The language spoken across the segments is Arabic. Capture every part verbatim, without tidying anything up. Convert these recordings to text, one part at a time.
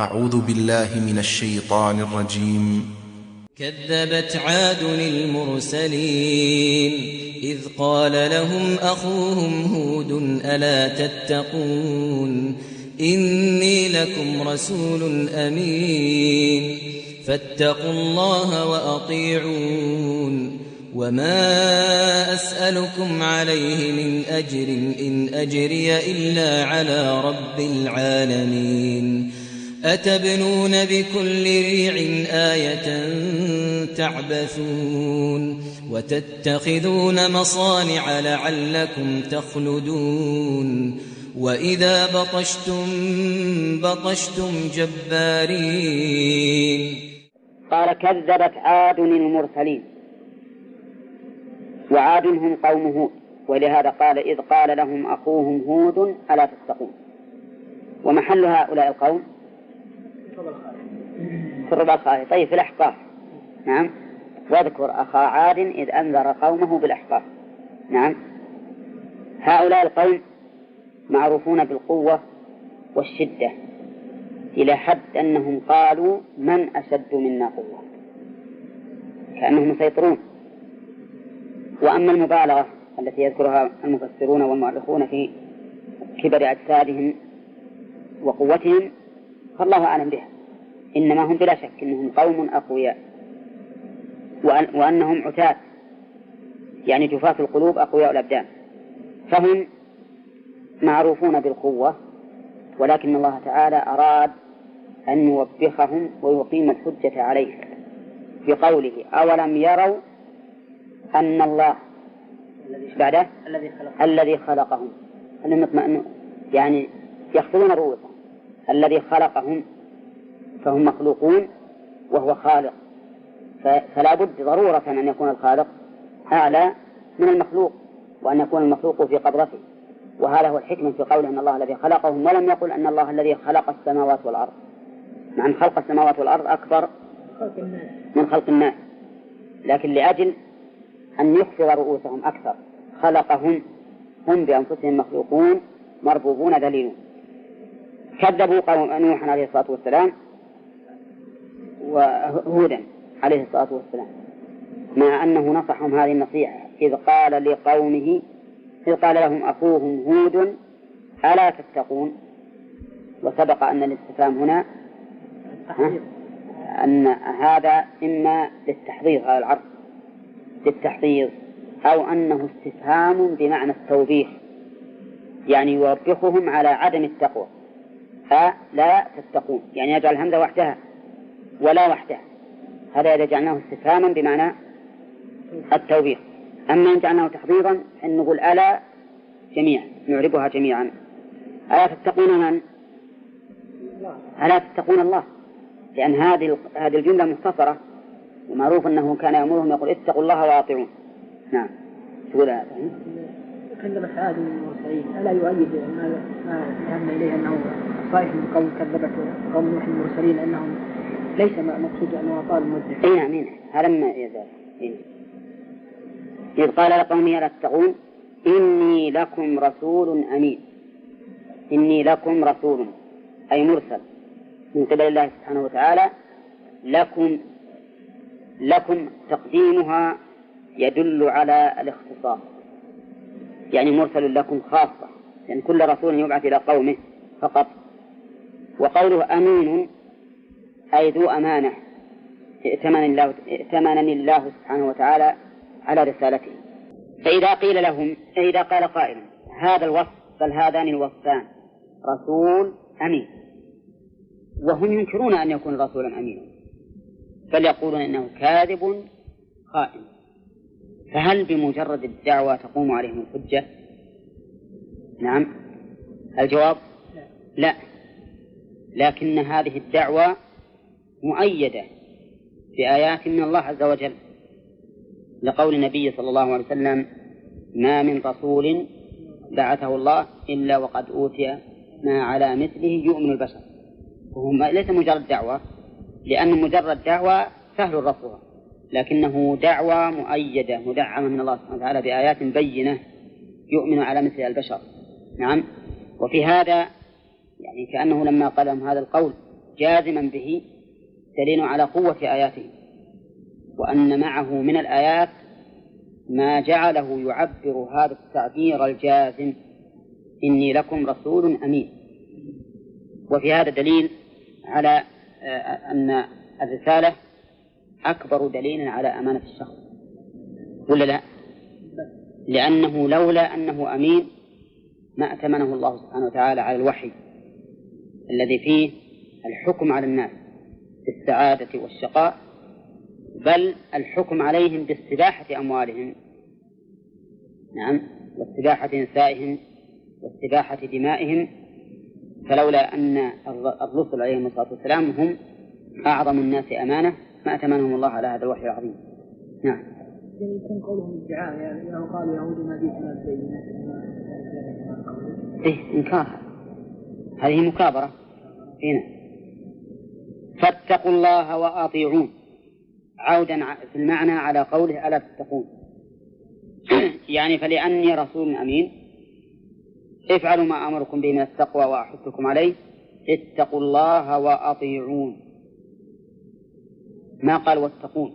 أعوذ بالله من الشيطان الرجيم. كذبت عاد المرسلين إذ قال لهم أخوهم هود ألا تتقون إني لكم رسول أمين فاتقوا الله وأطيعون وما أسألكم عليه من أجر إن أجري إلا على رب العالمين أتبنون بكل ريع آية تعبثون وتتخذون مصانع لعلكم تخلدون وإذا بطشتم بطشتم جبارين. قال كذبت عاد المرسلين، وعاد هم قوم هود، ولهذا قال إذ قال لهم أخوهم هود ألا تتقون. ومحل هؤلاء القوم في الربع الخالي. طيب في الأحقاف. نعم. واذكر أخا عاد إذ أنذر قومه بالأحقاف. نعم. هؤلاء القوم معروفون بالقوة والشدة إلى حد أنهم قالوا من أشد منا قوة، كأنهم مسيطرون. وأما المبالغة التي يذكرها المفسرون والمؤرخون في كبر أجسادهم وقوتهم فالله أعلم بها، إنما هم بلا شك إنهم قوم أقوياء، وأنهم عتاة يعني جفاة القلوب أقوياء الأبدان، فهم معروفون بالقوة، ولكن الله تعالى أراد أن يوبخهم ويقيم الحجة عليه بقوله أولم يروا أن الله بعده الذي خلقهم، يعني يخطرون رؤوسهم، الذي خلقهم فهم مخلوقون وهو خالق، فلا بد ضرورة أن يكون الخالق أعلى من المخلوق، وأن يكون المخلوق في قدرته. وهذا هو الحكمة في قوله أن الله الذي خلقهم، ولم يقل أن الله الذي خلق السماوات والأرض، مع أن خلق السماوات والأرض أكبر من خلق الناس، لكن لأجل أن يخفض رؤوسهم أكثر خلقهم، هم بأنفسهم مخلوقون مربوبون ذليلون. كذبوا قوم نوح عليه الصلاة والسلام وهودا عليه الصلاة والسلام، مع أنه نصحهم هذه النصيحة إذ قال لقومه إذ قال لهم أخوهم هود ألا تتقون. وسبق أن الاستفهام هنا أن هذا إما للتحضير على العرض للتحضير، أو أنه استفهام بمعنى التوبيخ، يعني يوبخهم على عدم التقوى. فلا تتقون يعني يجعل الهمزة وحدها ولا وحدها، هذا إذا جعلناه استفهاما بمعنى التوبيخ. أما إن جعلناه تحضيرا أن نقول ألا جميعا، نعربها جميعا. ألا تتقون من؟ ألا تتقون الله، لأن هذه هذه الجملة مختصرة، ومعروف أنه كان يأمرهم يقول اتقوا الله وأطيعون. نعم. تقول هذا كذبت عاد المرسلين ألا يؤيد ما ذهبنا إليه أنه صحيح من قوم كذبت قوم نوح المرسلين أنهم ليس مقصود أنه أطال المدة. أي نعم. هذا ما يزال. إذ قال لقومه ألا تتقون إني لكم رسول أمين. إني لكم رسول أي مرسل من قبل الله سبحانه وتعالى. لكم لكم تقديمها يدل على الاختصاص، يعني مرسل لكم خاصة، يعني كل رسول يبعث إلى قومه فقط. وقوله أمين أي ذو أمانة ائتمنني الله, ائتمنني الله سبحانه وتعالى على رسالته. فإذا قيل لهم إذا قال قائل هذا الوصف بل هذان الوصفان رسول أمين، وهم ينكرون أن يكون رسولا أمينا، بل يقولون إنه كاذب خائن، فهل بمجرد الدعوة تقوم عليهم الحجة؟ نعم. الجواب لا، لكن هذه الدعوة مؤيدة بآيات من الله عز وجل، لقول النبي صلى الله عليه وسلم ما من رسول بعثه الله إلا وقد أوتي ما على مثله يؤمن البشر. وهم ليس مجرد دعوة، لأن مجرد دعوة سهل رفضها، لكنه دعوة مؤيدة مدعمة من الله سبحانه وتعالى بآيات بينة يؤمن على مثل البشر. نعم. وفي هذا يعني كأنه لما قال لهم هذا القول جازما به دليل على قوة آياته، وأن معه من الآيات ما جعله يعبر هذا التعبير الجازم إني لكم رسول أمين. وفي هذا دليل على أن الرسالة أكبر دليل على أمانة الشخص، ولا لا؟ لأنه لولا أنه أمين ما أتمنه الله سبحانه وتعالى على الوحي الذي فيه الحكم على الناس بالسعادة والشقاء، بل الحكم عليهم باستباحة أموالهم، نعم، واستباحة نسائهم واستباحة دمائهم. فلولا أن الرسل عليهم الصلاة والسلام هم أعظم الناس أمانة ما أتمنهم الله على هذا الوحي العظيم. نعم. يعني يكون قولهم ادعاء، يعني لو قالوا يهود ما جئتنا بينات إيه إنكار، هذه مكابرة هنا. فاتقوا الله وأطيعون، عودا في المعنى على قوله ألا تتقون. يعني فلأني رسول أمين افعلوا ما أمركم به من التقوى وأحثكم عليه، اتقوا الله وأطيعون، ما قال واتقون،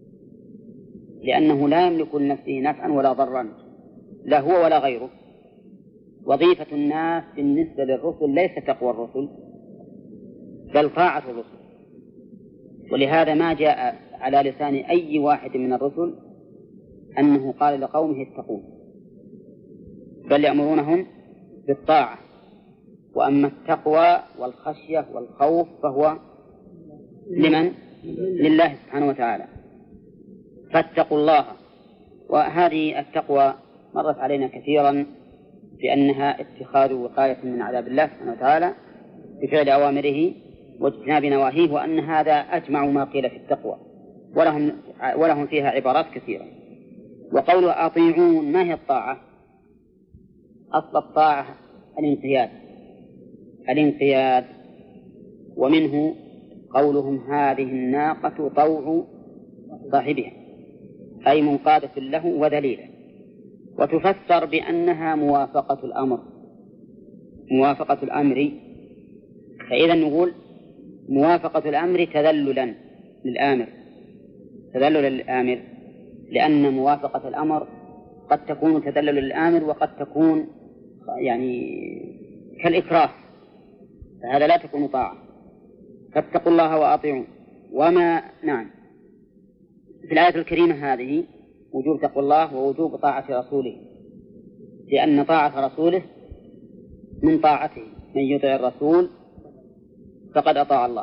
لأنه لا يملك لنفسه نفعا ولا ضرا، لا هو ولا غيره. وظيفة الناس بالنسبة للرسل ليس تقوى الرسل بل طاعة الرسل، ولهذا ما جاء على لسان أي واحد من الرسل أنه قال لقومه اتقون، بل يأمرونهم بالطاعة. وأما التقوى والخشية والخوف فهو لمن؟ لله سبحانه وتعالى. فاتقوا الله، وهذه التقوى مرت علينا كثيرا بأنها اتخاذ وقاية من عذاب الله سبحانه وتعالى بفعل أوامره واجتناب نواهيه، وأن هذا أجمع ما قيل في التقوى، ولهم, ولهم فيها عبارات كثيرة. وقول أطيعون، ما هي الطاعة؟ أصل الطاعة الانقياد الانقياد ومنه قولهم هذه الناقة طوع صاحبها، أي منقادة له وذليلة. وتفسر بأنها موافقة الأمر موافقة الأمر فإذا نقول موافقة الأمر تذللا للآمر تذللا للآمر لأن موافقة الأمر قد تكون تذلل للآمر وقد تكون يعني كالإكراه، فهذا لا تكون طاعة. فاتقوا الله وأطيعون. وما نعم في الآية الكريمة هذه وجوب تقوى الله ووجوب طاعة رسوله، لأن طاعة رسوله من طاعته، من يطع الرسول فقد أطاع الله.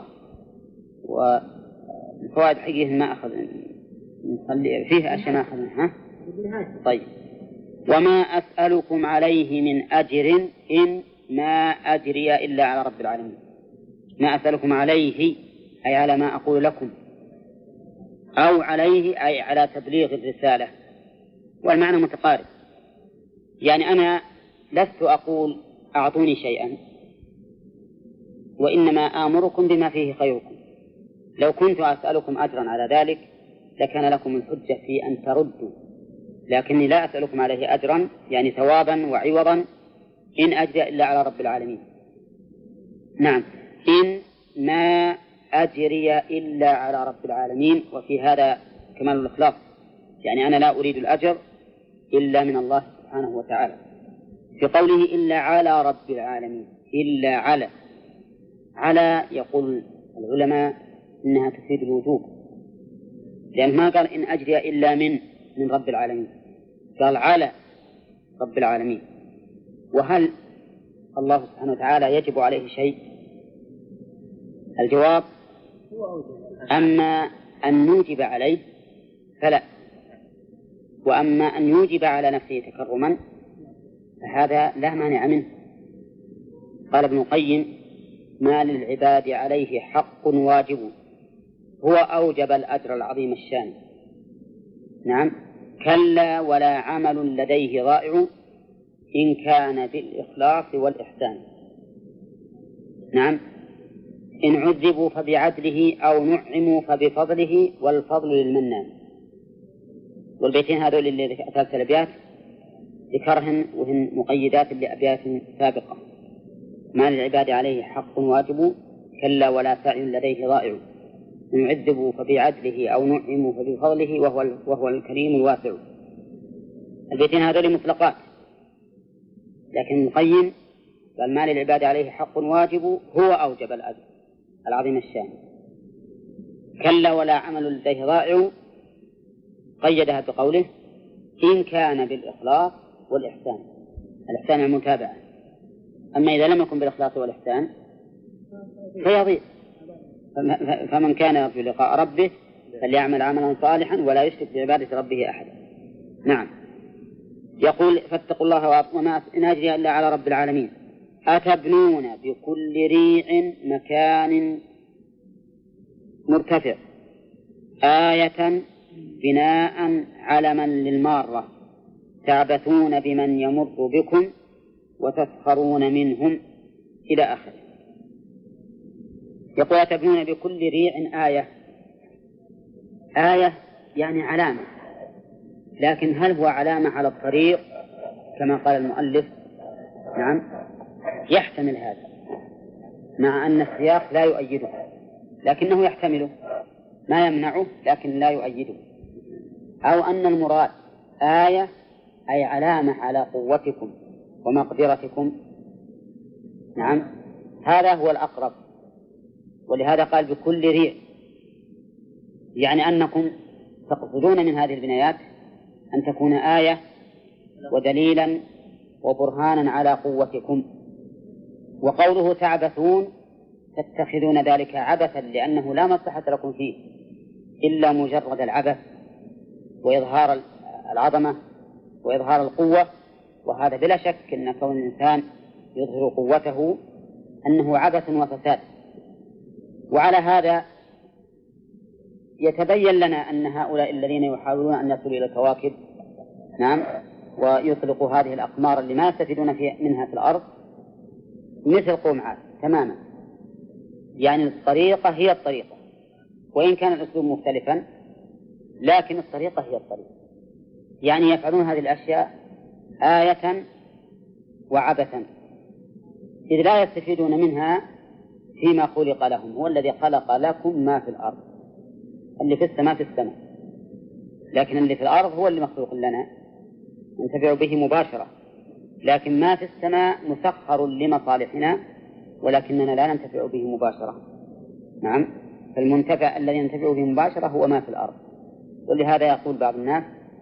والفوائد حقيقة ما أخذ نصلي فيه أشياء ما أخذناها. طيب. وما أسألكم عليه من أجر إن ما أجري إلا على رب العالمين. ما أسألكم عليه أي على ما أقول لكم، أو عليه أي على تبليغ الرسالة، والمعنى متقارب. يعني أنا لست أقول أعطوني شيئا، وإنما آمركم بما فيه خيركم. لو كنت أسألكم أجرا على ذلك لكان لكم الحجة في أن تردوا، لكني لا أسألكم عليه أجرا يعني ثوابا وعوضا إن أجري إلا على رب العالمين. نعم، إن ما أجري إلا على رب العالمين، وفي هذا كمال الإخلاص، يعني أنا لا أريد الأجر إلا من الله سبحانه وتعالى. في قوله إلا على رب العالمين، إلا على على يقول العلماء إنها تفيد الوجوب، لأن ما قال إن أجري إلا من من رب العالمين، قال على رب العالمين. وهل الله سبحانه وتعالى يجب عليه شيء؟ الجواب أما أن نوجب عليه فلا، وأما أن يوجب على نفسه تكرما فهذا لا مانع منه. قال ابن القيم ما للعباد عليه حق واجب هو أوجب الأجر العظيم الشان. نعم، كلا ولا عمل لديه ضائع إن كان بالإخلاص والإحسان. نعم، إن عذبوا فبعدله أو نعموا فبفضله والفضل للمنان. والبيتين هذول اللي ثلاث الأبيات ذكرهن وهن مقيدات لأبيات سابقة. ما للعباد عليه حق واجب كلا ولا سعي لديه ضائع نعذبه فبعدله أو نعمه فبفضله وهو, وهو الكريم الواسع. البيتين هذول مطلقات، لكن القيم قال ما للعباد عليه حق واجب هو أوجب الأجر العظيم الشان. كلا ولا عمل لديه ضائع قيدها بقوله إن كان بالإخلاص والإحسان، الإحسان المتابعة. أما إذا لم يكن بالإخلاص والإحسان فيضيع. فمن كان يرجو لقاء ربه فليعمل عملا صالحا ولا يشرك بعبادة ربه أحدا. نعم. يقول فاتقوا الله وما إن أجري إلا على رب العالمين. أتبنون بكل ريع مكان مرتفع آية بناء علما للمارة تعبثون بمن يمر بكم وتسخرون منهم إلى آخره. يقول أتبنون بكل ريع آية. آية يعني علامة، لكن هل هو علامة على الطريق كما قال المؤلف؟ نعم يحتمل هذا، مع أن السياق لا يؤيده، لكنه يحتمله، ما يمنعه لكن لا يؤيده. أو أن المراد آية أي علامة على قوتكم ومقدرتكم. نعم هذا هو الأقرب، ولهذا قال بكل ريع، يعني أنكم تقصدون من هذه البنايات أن تكون آية ودليلا وبرهانا على قوتكم. وقوله تعبثون تتخذون ذلك عبثا لأنه لا مصلحة لكم فيه إلا مجرد العبث وإظهار العظمة وإظهار القوة، وهذا بلا شك أن كون الإنسان يظهر قوته أنه عبث وفساد. وعلى هذا يتبين لنا أن هؤلاء الذين يحاولون أن يصلوا إلى الكواكب نعم ويطلقوا هذه الأقمار اللي ما يستفيدون منها في الأرض مثل قوم عاد تماما، يعني الطريقة هي الطريقة، وإن كان الأسلوب مختلفا لكن الطريقة هي الطريقة. يعني يفعلون هذه الأشياء آية وعبثا، إذ لا يستفيدون منها فيما خلق لهم. هو الذي خلق لكم ما في الأرض، اللي في السماء في السماء، لكن اللي في الأرض هو اللي مخلوق لنا ننتفع به مباشرة، لكن ما في السماء مسخر لمصالحنا ولكننا لا ننتفع به مباشرة. نعم فالمنتفع الذي ينتفع به مباشرة هو ما في الأرض. ولهذا يقول بعض الناس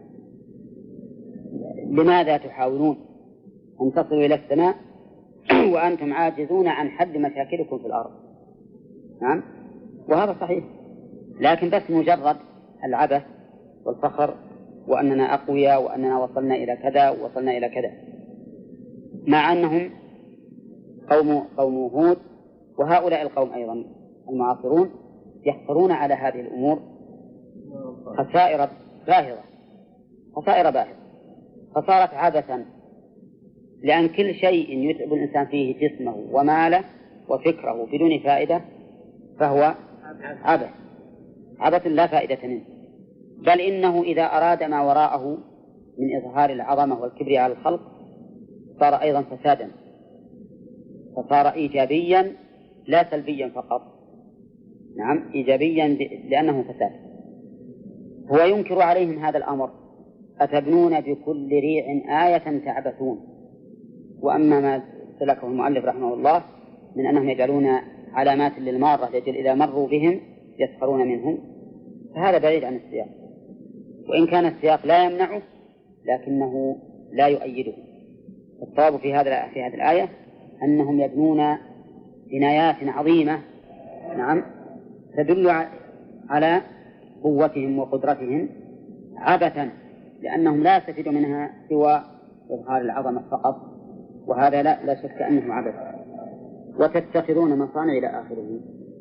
لماذا تحاولون أن تصلوا إلى السماء وأنتم عاجزون عن حل مشاكلكم في الأرض؟ نعم وهذا صحيح، لكن بس مجرد العبث والفخر وأننا أقوياء وأننا وصلنا إلى كذا ووصلنا إلى كذا، مع أنهم قوم قوم هود وهؤلاء القوم أيضا المعاصرون يحصلون على هذه الأمور خسائر باهظة خسائر باهظة فصارت عبثا، لأن كل شيء يتعب الإنسان فيه جسمه وماله وفكره بدون فائدة فهو عبث عبث لا فائدة منه. بل إنه إذا أراد ما وراءه من إظهار العظمة والكبر على الخلق صار أيضا فسادا، فصار إيجابيا لا سلبيا فقط. نعم إيجابيا لأنه فساد. هو ينكر عليهم هذا الأمر أتبنون بكل ريع آية تعبثون. وأما ما سلكه المؤلف رحمه الله من أنهم يجعلون علامات للمارة يجعل إذا مروا بهم يسخرون منهم، فهذا بعيد عن السياق، وإن كان السياق لا يمنعه لكنه لا يؤيده. الصواب في هذا في هذه الآية أنهم يبنون بنايات عظيمة نعم تدل على قوتهم وقدرتهم عبثا، لأنهم لا يستفيدوا منها سوى إظهار العظمة فقط، وهذا لا, لا شك أنه عبث. وتتخذون مصانع إلى آخره.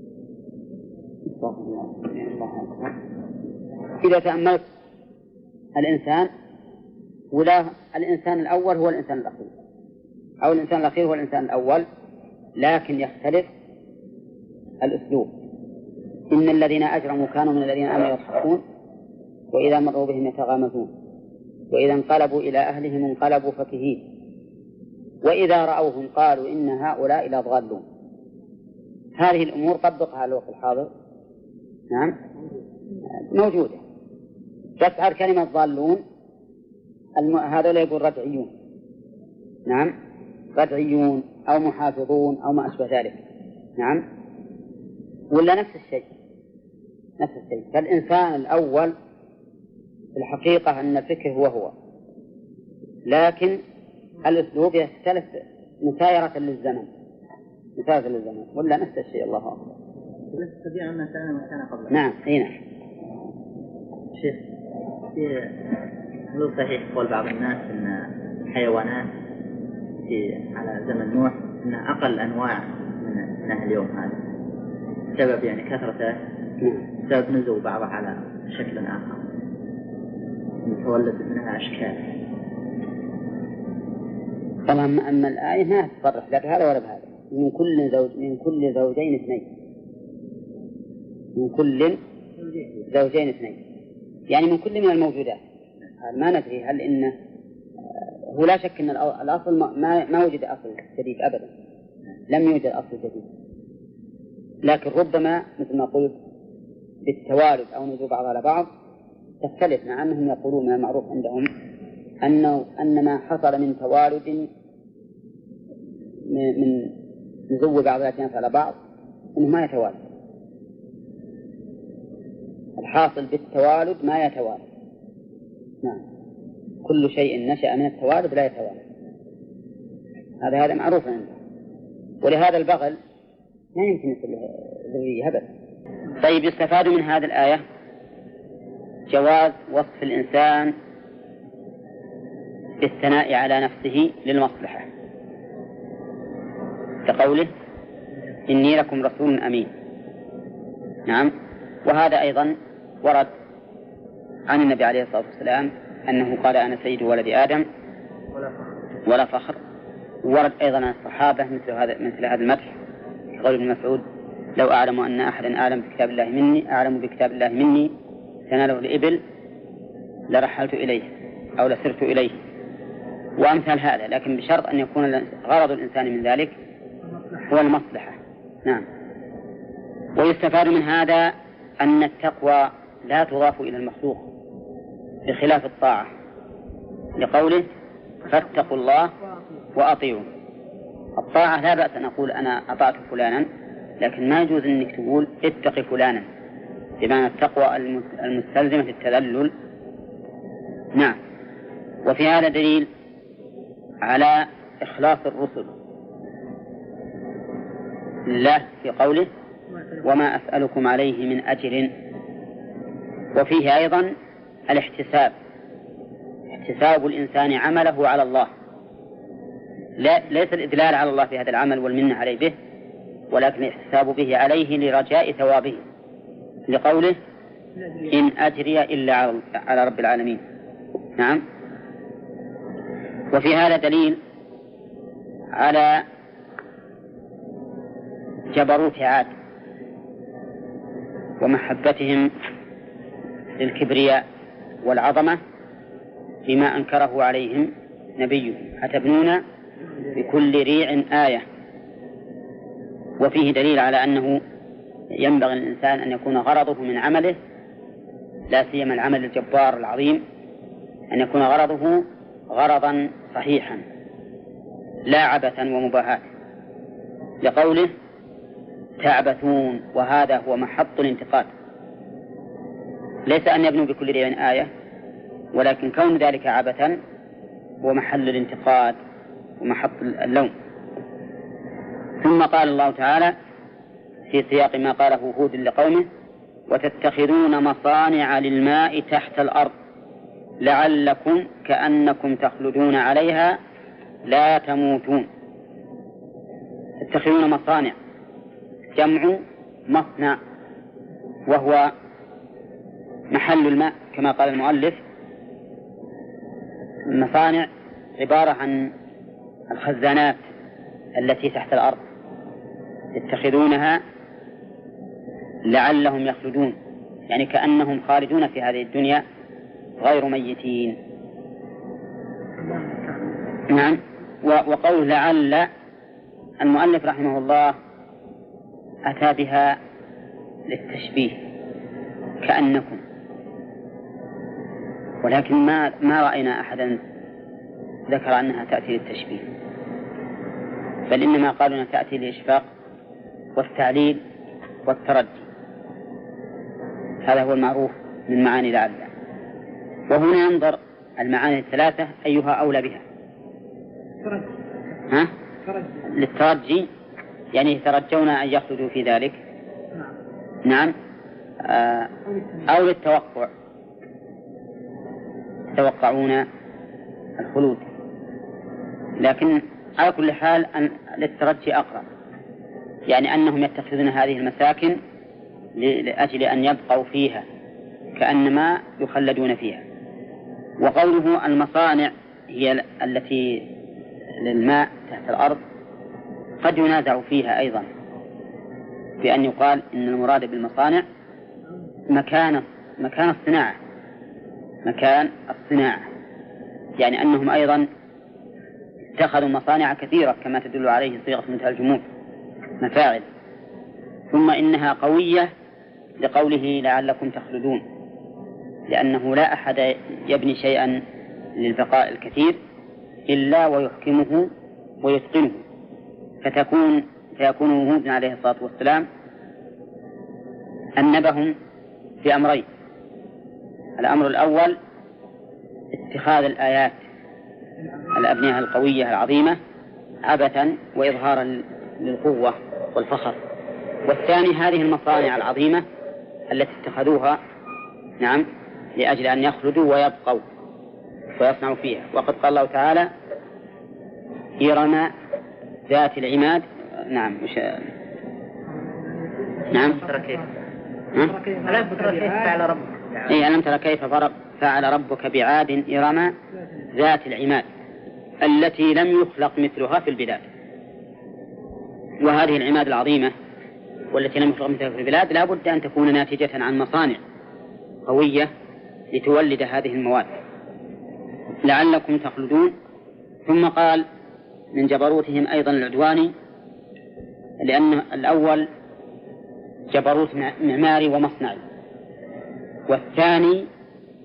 إذا تأملت الإنسان ولا الإنسان الأول هو الإنسان الأخير أو الإنسان الأخير هو الإنسان الأول، لكن يختلف الأسلوب. إن الذين أجرموا كانوا من الذين آمنوا يضحكون وإذا مروا بهم يتغامزون وإذا انقلبوا إلى أهلهم انقلبوا فكهين وإذا رأوهم قالوا إن هؤلاء لضالون. هذه الأمور طبقها على الوقت الحاضر. نعم موجودة. بس على كلمة ضالون الم... هذا لا يقول ردعيون. نعم ردعيون أو محافظون أو ما أشبه ذلك. نعم ولا نفس الشيء نفس الشيء. فالإنسان الأول في الحقيقة أن الفكر هو هو، لكن الأسلوب يختلف مسايرة للزمن مسايرة للزمن ولا نفس الشيء. الله أكبر. تستطيع أن كان مكان قبل. نعم هنا شيخ في هل صحيح قول بعض الناس أن الحيوانات في على زمن نوح أنها أقل أنواع من أهل اليوم هذا سبب يعني كثرته سبب نزول بعضها على شكل آخر تولد منها أشكال. طبعا أما الآية ما تصرح لا بهذا ولا بهذا. من كل زوج من كل زوجين اثنين من كل زوجين اثنين يعني من كل من الموجودات. ما ندري هل إنه هو لا شك أن الأصل ما ما وجد أصل جديد أبدا، لم يوجد أصل جديد، لكن ربما مثل ما قلت بالتوالد أو نزول بعض على بعض تختلف، مع أنهم يقولون من المعروف عندهم أنه أن ما حصل من توالد من نزول بعض الأجناس على بعض أنه ما يتوالد. الحاصل بالتوالد ما يتوالد. نعم كل شيء نشأ من التوالد لا يتوالد. هذا هذا معروف عنده. ولهذا البغل ما يمكن يصير ذرية أبدا. طيب يستفاد من هذه الآية جواز وصف الإنسان بالثناء على نفسه للمصلحة كقوله إني لكم رسول أمين. نعم وهذا أيضا ورد عن النبي عليه الصلاة والسلام أنه قال أنا سيد ولد آدم ولا فخر. ورد أيضا عن الصحابة مثل هذا مثل هذا المدح كقول ابن مسعود لو أعلم أن أحدا أعلم بكتاب الله مني أعلم بكتاب الله مني تناله الإبل لرحلت إليه أو لسرت إليه وأمثال هذا، لكن بشرط أن يكون غرض الإنسان من ذلك هو المصلحة. نعم ويستفاد من هذا أن التقوى لا تضاف إلى المخلوق بخلاف الطاعة لقوله فاتقوا الله وأطيعوا. الطاعة لا بأس أن أقول أنا أطعت فلانا، لكن ما يجوز أنك تقول اتق فلانا بمعنى التقوى المستلزمة التذلل. نعم وفي هذا دليل على إخلاص الرسل لله في قوله وما أسألكم عليه من أجر. وفيه أيضا الاحتساب احتساب الإنسان عمله على الله، لا ليس الإدلال على الله في هذا العمل والمنة عليه به، ولكن الاحتساب به عليه لرجاء ثوابه لقوله إن أجري إلا على رب العالمين. نعم وفي هذا دليل على جبروت عاد ومحبتهم للكبرياء والعظمة بما أنكره عليهم نبيهم أتبنون بكل ريع آية. وفيه دليل على أنه ينبغي الإنسان أن يكون غرضه من عمله لا سيما العمل الجبار العظيم أن يكون غرضه غرضا صحيحا لا عبثا ومباهات لقوله تعبثون، وهذا هو محط الانتقاد، ليس أن يبنوا بكل ريع آية، ولكن كون ذلك عبثا هو محل الانتقاد ومحط اللوم. ثم قال الله تعالى في سياق ما قاله هود لقومه وتتخذون مصانع للماء تحت الأرض لعلكم كأنكم تخلدون عليها لا تموتون. تتخذون مصانع جمع مصنع وهو محل الماء كما قال المؤلف. المصانع عبارة عن الخزانات التي تحت الأرض يتخذونها لعلهم يخلدون، يعني كأنهم خالدون في هذه الدنيا غير ميتين. نعم وقول لعل المؤلف رحمه الله أتى بها للتشبيه كأنكم، ولكن ما ما رأينا أحدا ذكر أنها تأتي للتشبيه، بل إنما قالوا أنها تأتي للإشفاق والتعليل والتردي. هذا هو المعروف من معاني لعل. وهنا ينظر المعاني الثلاثة أيها أولى بها. ها؟ للترجي، يعني يترجون أن يخرجوا في ذلك. نعم. آه أو للتوقع، يتوقعون الخلود، لكن على كل حال أن للترجي أقرب، يعني أنهم يتخذون هذه المساكن لأجل أن يبقوا فيها كأنما يخلدون فيها. وقوله المصانع هي التي للماء تحت الأرض قد ينازع فيها أيضا، بأن يقال إن المراد بالمصانع مكان مكان الصناعة، مكان الصناعة، يعني أنهم أيضا اتخذوا مصانع كثيرة كما تدل عليه صيغة منتهى الجمود، مفاعل. ثم إنها قوية لقوله لعلكم تخلدون، لأنه لا أحد يبني شيئا للبقاء الكثير إلا ويحكمه ويتقنه، فتكون فيكون هود عليه الصلاة والسلام أنبهم في أمرين. الأمر الأول اتخاذ الآيات الأبنية القوية العظيمة عبثا وإظهارا للقوة والفخر، والثاني هذه المصانع العظيمة التي اتخذوها نعم لأجل أن يخلدوا ويبقوا ويصنعوا فيها. وقد قال الله تعالى إرم ذات العماد. نعم مش... نعم ألم تر كيف فعل ربك إيه ألم تر كيف فعل ربك بعاد إرم ذات العماد التي لم يخلق مثلها في البلاد. وهذه العماد العظيمة والتي لم يخلق مثلها في البلاد لا بد أن تكون ناتجة عن مصانع قوية لتولد هذه المواد لعلكم تخلدون. ثم قال من جبروتهم أيضا العدواني، لأن الأول جبروت معماري ومصنعي، والثاني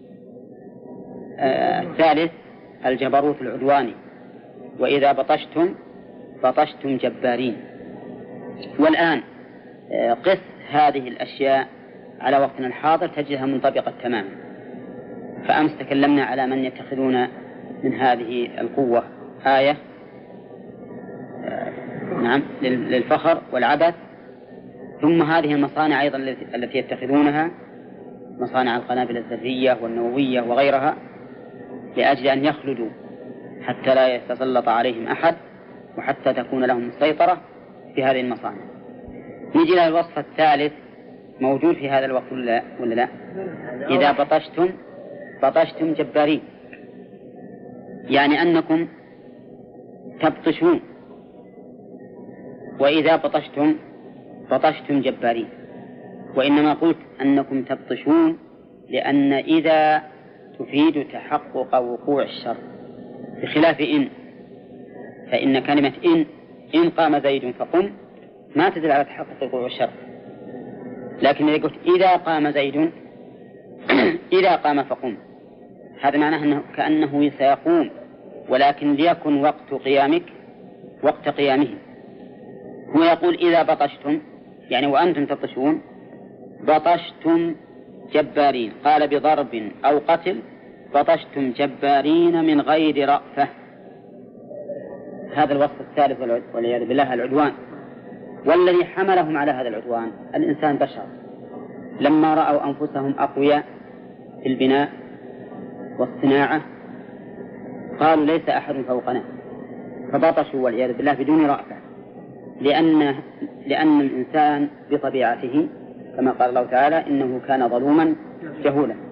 آه الثالث الجبروت العدواني، وإذا بطشتم بطشتم جبارين. والآن آه قس هذه الأشياء على وقتنا الحاضر تجدها منطبقة تماما. فأمس تكلمنا على من يتخذون من هذه القوة آية آه نعم للفخر والعبث، ثم هذه المصانع أيضا التي يتخذونها مصانع القنابل الذرية والنووية وغيرها لأجل أن يخلدوا حتى لا يتسلط عليهم أحد وحتى تكون لهم السيطرة في هذه المصانع. نجي إلى الوصف الثالث موجود في هذا الوقت ولا لا؟ إذا بطشتم بطشتم جبارين، يعني أنكم تبطشون، وإذا بطشتم بطشتم جبارين. وإنما قلت أنكم تبطشون لأن إذا تفيد تحقق وقوع الشر بخلاف إن، فإن كلمة إن إن قام زيد فقم ما تدل على تحقق وقوع الشر، لكن إذا قلت إذا قام زيد إذا قام فقم هذا معناه أنه كأنه سيقوم، ولكن ليكن وقت قيامك وقت قيامه. هو يقول إذا بطشتم يعني وأنتم تبطشون بطشتم جبارين، قال بضرب أو قتل بطشتم جبارين من غير رأفة. هذا الوصف الثالث والعياذ بالله العدوان. والذي حملهم على هذا العدوان الإنسان بشر، لما رأوا أنفسهم أقوياء في البناء والصناعة قالوا ليس أحد فوقنا، فبطشوا والعياذ بالله بدون رأفة، لأن لأن الإنسان بطبيعته كما قال الله تعالى إنه كان ظلوما جهولا.